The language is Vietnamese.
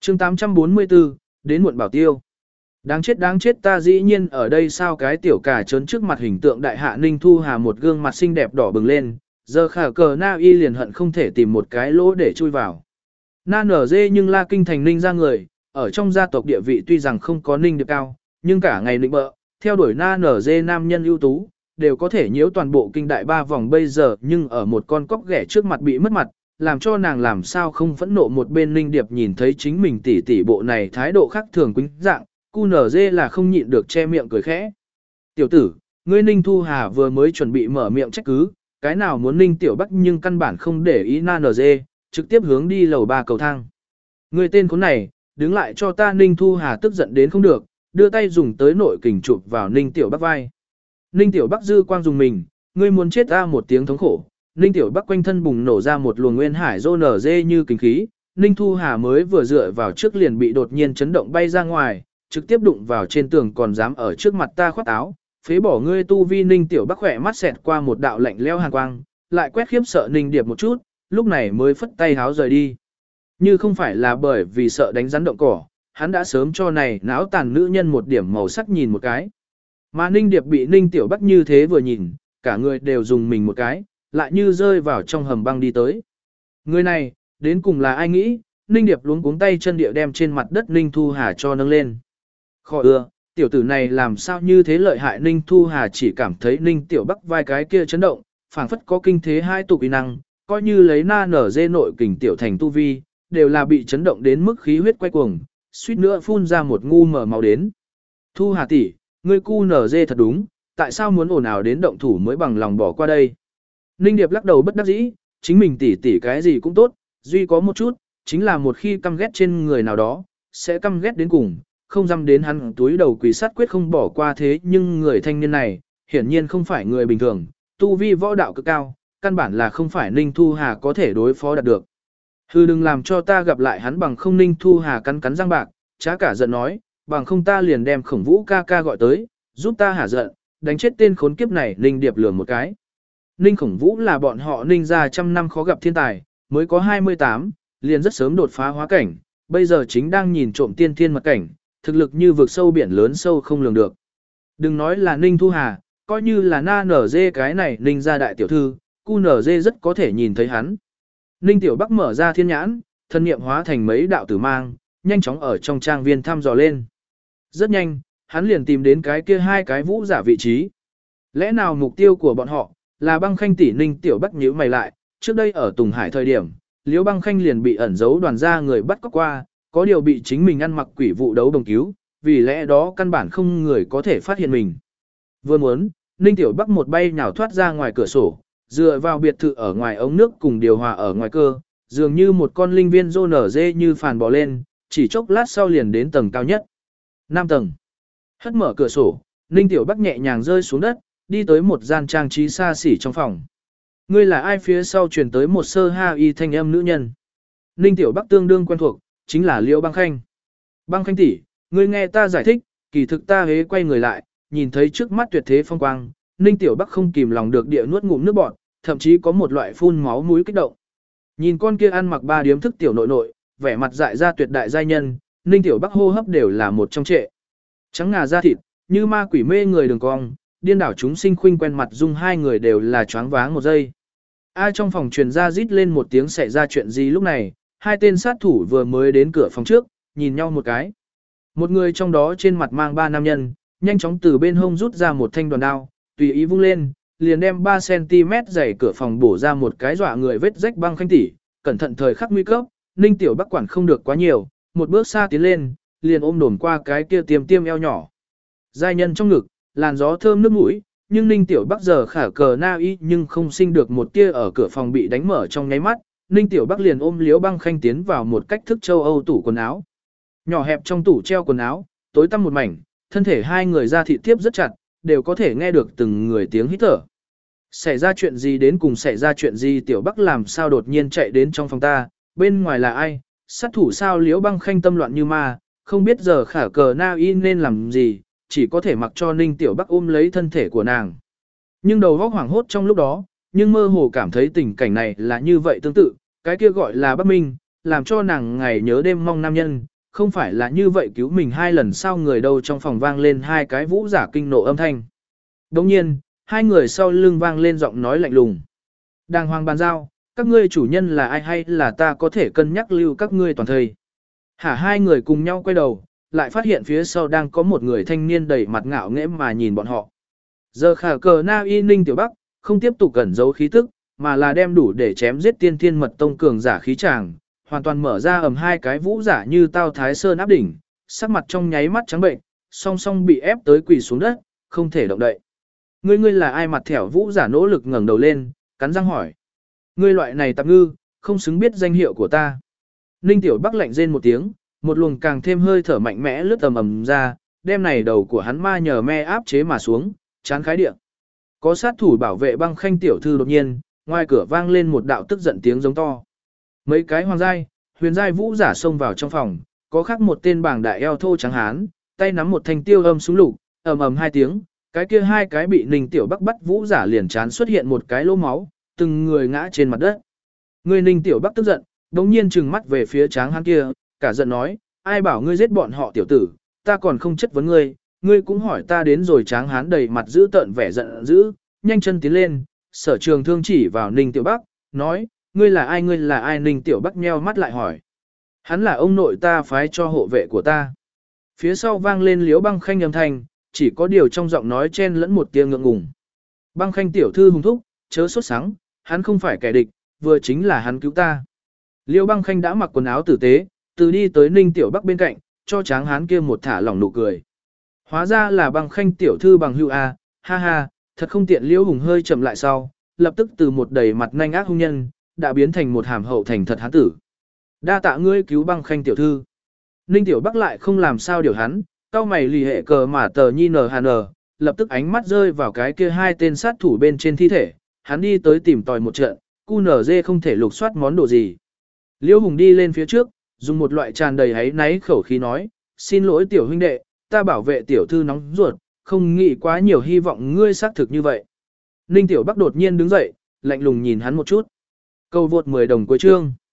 chương 844, đến muộn bảo tiêu. Đáng chết ta dĩ nhiên ở đây sao cái tiểu cà trớn trước mặt hình tượng đại hạ Ninh Thu Hà một gương mặt xinh đẹp đỏ bừng lên, giờ khả cờ na y liền hận không thể tìm một cái lỗ để chui vào. Na nở dê nhưng la kinh thành Ninh ra người, ở trong gia tộc địa vị tuy rằng không có Ninh được cao, nhưng cả ngày nịnh bợ, theo đuổi na nở dê nam nhân ưu tú, đều có thể nhiễu toàn bộ kinh đại ba vòng bây giờ nhưng ở một con cóc ghẻ trước mặt bị mất mặt, làm cho nàng làm sao không phẫn nộ một bên Ninh Điệp nhìn thấy chính mình tỷ tỷ bộ này thái độ khác thường quýnh dạng, cu nở dê là không nhịn được che miệng cười khẽ. Tiểu tử, ngươi Ninh Thu Hà vừa mới chuẩn bị mở miệng trách cứ, cái nào muốn Ninh Tiểu Bắc nhưng căn bản không để ý na nở dê, trực tiếp hướng đi lầu 3 cầu thang. Ngươi tên khốn này, đứng lại cho ta Ninh Thu Hà tức giận đến không được, đưa tay dùng tới nội kình chụp vào Ninh Tiểu Bắc vai. Ninh Tiểu Bắc dư quang dùng mình, ngươi muốn chết ta một tiếng thống khổ. Ninh Tiểu Bắc quanh thân bùng nổ ra một luồng nguyên hải rô nở dê như kinh khí, Ninh Thu Hà mới vừa dựa vào trước liền bị đột nhiên chấn động bay ra ngoài, trực tiếp đụng vào trên tường còn dám ở trước mặt ta khoát áo, phế bỏ ngươi tu vi. Ninh Tiểu Bắc khỏe mắt xẹt qua một đạo lạnh lẽo hàn quang, lại quét khiếp sợ Ninh Điệp một chút, lúc này mới phất tay háo rời đi. Như không phải là bởi vì sợ đánh rắn động cỏ, hắn đã sớm cho này não tàn nữ nhân một điểm màu sắc nhìn một cái. Mà Ninh Điệp bị Ninh Tiểu Bắc như thế vừa nhìn, cả người đều dùng mình một cái, lại như rơi vào trong hầm băng đi tới. Người này, đến cùng là ai nghĩ, Ninh Điệp luống cuống tay chân địa đem trên mặt đất Ninh Thu Hà cho nâng lên. Khỏi tiểu tử này làm sao như thế lợi hại. Ninh Thu Hà chỉ cảm thấy Ninh Tiểu Bắc vai cái kia chấn động, phảng phất có kinh thế hai tục uy năng, coi như lấy na nở dê nội kình tiểu thành tu vi, đều là bị chấn động đến mức khí huyết quay cuồng, suýt nữa phun ra một ngu mở máu đến. Thu Hà tỷ, ngươi cu nở dê thật đúng, tại sao muốn ồn ào đến động thủ mới bằng lòng bỏ qua đây? Ninh Điệp lắc đầu bất đắc dĩ, chính mình tỷ cái gì cũng tốt, duy có một chút, chính là một khi căm ghét trên người nào đó, sẽ căm ghét đến cùng, không dám đến hắn túi đầu quỳ sát quyết không bỏ qua. Thế nhưng người thanh niên này, hiển nhiên không phải người bình thường, tu vi võ đạo cực cao, căn bản là không phải Ninh Thu Hà có thể đối phó đạt được. Hừ, đừng làm cho ta gặp lại hắn bằng không. Ninh Thu Hà cắn cắn răng bạc, trá cả giận nói, bằng không ta liền đem Khổng Vũ ca ca gọi tới, giúp ta hả giận, đánh chết tên khốn kiếp này. Ninh Điệp lườm một cái. Ninh Khổng Vũ là bọn họ Ninh gia trăm năm khó gặp thiên tài, mới có 28, liền rất sớm đột phá hóa cảnh, bây giờ chính đang nhìn trộm tiên thiên mật cảnh, thực lực như vực sâu biển lớn sâu không lường được. Đừng nói là Ninh Thu Hà, coi như là na nở dê cái này Ninh gia đại tiểu thư, cu nở dê rất có thể nhìn thấy hắn. Ninh Tiểu Bắc mở ra thiên nhãn, thân niệm hóa thành mấy đạo tử mang, nhanh chóng ở trong trang viên thăm dò lên. Rất nhanh, hắn liền tìm đến cái kia hai cái vũ giả vị trí. Lẽ nào mục tiêu của bọn họ là Băng Khanh tỷ? Ninh Tiểu Bắc nhíu mày lại, trước đây ở Tùng Hải thời điểm, Liễu Băng Khanh liền bị ẩn giấu đoàn gia người bắt cóc qua, có điều bị chính mình ăn mặc quỷ vụ đấu đồng cứu, vì lẽ đó căn bản không người có thể phát hiện mình. Vừa muốn, Ninh Tiểu Bắc một bay nhào thoát ra ngoài cửa sổ, dựa vào biệt thự ở ngoài ống nước cùng điều hòa ở ngoài cơ, dường như một con linh viên rô nở dê như phàn bò lên, chỉ chốc lát sau liền đến tầng cao nhất. 5 tầng. Hất mở cửa sổ, Ninh Tiểu Bắc nhẹ nhàng rơi xuống đất, đi tới một gian trang trí xa xỉ trong phòng. Ngươi là ai? Phía sau truyền tới một sơ ha y thanh âm nữ nhân. Ninh Tiểu Bắc tương đương quen thuộc, chính là Liễu Băng Khanh. Băng Khanh tỷ, ngươi nghe ta giải thích. Kỳ thực ta hế quay người lại, nhìn thấy trước mắt tuyệt thế phong quang, Ninh Tiểu Bắc không kìm lòng được địa nuốt ngụm nước bọt, thậm chí có một loại phun máu mũi kích động. Nhìn con kia ăn mặc ba điếm thức tiểu nội, vẻ mặt dại ra tuyệt đại giai nhân, Ninh Tiểu Bắc hô hấp đều là một trong trệ. Trắng ngà da thịt, như ma quỷ mê người đường cong, điên đảo chúng sinh khuynh quen mặt dung hai người đều là choáng váng một giây. Ai trong phòng truyền ra rít lên một tiếng xảy ra chuyện gì lúc này, hai tên sát thủ vừa mới đến cửa phòng trước, nhìn nhau một cái. Một người trong đó trên mặt mang 3 nam nhân, nhanh chóng từ bên hông rút ra một thanh đoàn đao, tùy ý vung lên, liền đem 3cm dày cửa phòng bổ ra một cái dọa người vết rách. Băng Khanh tỷ, cẩn thận thời khắc nguy cấp. Ninh Tiểu Bắc quản không được quá nhiều, một bước xa tiến lên, liền ôm đồn qua cái kia tiêm eo nhỏ. Giai nhân trong ngực, làn gió thơm nước mũi, nhưng Ninh Tiểu Bắc giờ khả cờ na y nhưng không sinh được một tia ở cửa phòng bị đánh mở trong nháy mắt. Ninh Tiểu Bắc liền ôm Liễu Băng Khanh tiến vào một cách thức châu Âu tủ quần áo. Nhỏ hẹp trong tủ treo quần áo, tối tăm một mảnh, thân thể hai người ra thịt tiếp rất chặt, đều có thể nghe được từng người tiếng hít thở. Xảy ra chuyện gì? Đến cùng xảy ra chuyện gì? Tiểu Bắc làm sao đột nhiên chạy đến trong phòng ta, bên ngoài là ai? Sát thủ sao? Liễu Băng Khanh tâm loạn như ma, không biết giờ khả cờ na y nên làm gì, chỉ có thể mặc cho Ninh Tiểu Bắc ôm lấy thân thể của nàng. Nhưng đầu óc hoảng hốt trong lúc đó, nhưng mơ hồ cảm thấy tình cảnh này là như vậy tương tự, cái kia gọi là Bắc Minh, làm cho nàng ngày nhớ đêm mong nam nhân, không phải là như vậy cứu mình 2 lần sao người đâu trong phòng vang lên 2 cái vũ giả kinh nộ âm thanh. Đồng nhiên, 2 người sau lưng vang lên giọng nói lạnh lùng. Đàng hoàng bàn giao, các ngươi chủ nhân là ai hay là ta có thể cân nhắc lưu các ngươi toàn thời. Hả 2 người cùng nhau quay đầu, lại phát hiện phía sau đang có một người thanh niên đầy mặt ngạo nghễ mà nhìn bọn họ. Giờ khả cờ na y ninh tiểu bắc, không tiếp tục cẩn giấu khí tức, mà là đem đủ để chém giết tiên thiên mật tông cường giả khí tràng, hoàn toàn mở ra ầm 2 cái vũ giả như tao thái sơn áp đỉnh, sắc mặt trong nháy mắt trắng bệnh, song song bị ép tới quỳ xuống đất, không thể động đậy. Ngươi là ai? Mặt thẻo vũ giả nỗ lực ngẩng đầu lên, cắn răng hỏi. Ngươi loại này tạp ngư, không xứng biết danh hiệu của ta. Ninh tiểu bắc lạnh rên một tiếng, một luồng càng thêm hơi thở mạnh mẽ lướt ầm ầm ra, đem này đầu của hắn ma nhờ me áp chế mà xuống, chán khái địa. Có sát thủ bảo vệ Băng Khanh tiểu thư đột nhiên, ngoài cửa vang lên một đạo tức giận tiếng giống to. Mấy cái hoàng giai, huyền giai vũ giả xông vào trong phòng, có khác một tên bảng đại eo thô trắng hán, tay nắm một thanh tiêu âm súng lục, ầm ầm 2 tiếng, cái kia 2 cái bị Ninh tiểu bắc bắt vũ giả liền chán xuất hiện một cái lỗ máu, từng người ngã trên mặt đất. Người Ninh tiểu bắc tức giận, đống nhiên trừng mắt về phía tráng hán kia, cả giận nói, ai bảo ngươi giết bọn họ tiểu tử, ta còn không chất vấn ngươi, ngươi cũng hỏi ta đến rồi. Tráng hán đầy mặt giữ tợn vẻ giận dữ, nhanh chân tiến lên, Sở Trường Thương chỉ vào Ninh tiểu bắc, nói, ngươi là ai? Ngươi là ai? Ninh tiểu bắc nheo mắt lại hỏi. Hắn là ông nội ta phái cho hộ vệ của ta. Phía sau vang lên Liễu Băng Khanh âm thanh, chỉ có điều trong giọng nói chen lẫn một tia ngượng ngùng. Băng Khanh tiểu thư hùng thúc, chớ sốt sắng, hắn không phải kẻ địch, vừa chính là hắn cứu ta. Liễu Băng Khanh đã mặc quần áo tử tế, từ đi tới Ninh tiểu bắc bên cạnh, cho tráng hán kia một thả lỏng nụ cười. Hóa ra là Băng Khanh tiểu thư bằng hữu a, ha ha, thật không tiện. Liễu Hùng hơi chậm lại sau, lập tức từ một đầy mặt nhanh ác hung nhân, đã biến thành một hàm hậu thành thật hán tử. Đa tạ ngươi cứu Băng Khanh tiểu thư. Ninh tiểu bắc lại không làm sao điều hắn, cao mày lì hệ cờ mà tờ nhi nờ hàn nờ, lập tức ánh mắt rơi vào cái kia 2 tên sát thủ bên trên thi thể, hắn đi tới tìm tòi một trận, QNZ không thể lục soát món đồ gì. Liễu Hùng đi lên phía trước, dùng một loại tràn đầy hấy náy khẩu khí nói, xin lỗi tiểu huynh đệ, ta bảo vệ tiểu thư nóng ruột, không nghĩ quá nhiều, hy vọng ngươi xác thực như vậy. Ninh tiểu bắc đột nhiên đứng dậy, lạnh lùng nhìn hắn một chút. Câu vượt 10 đồng cuối chương.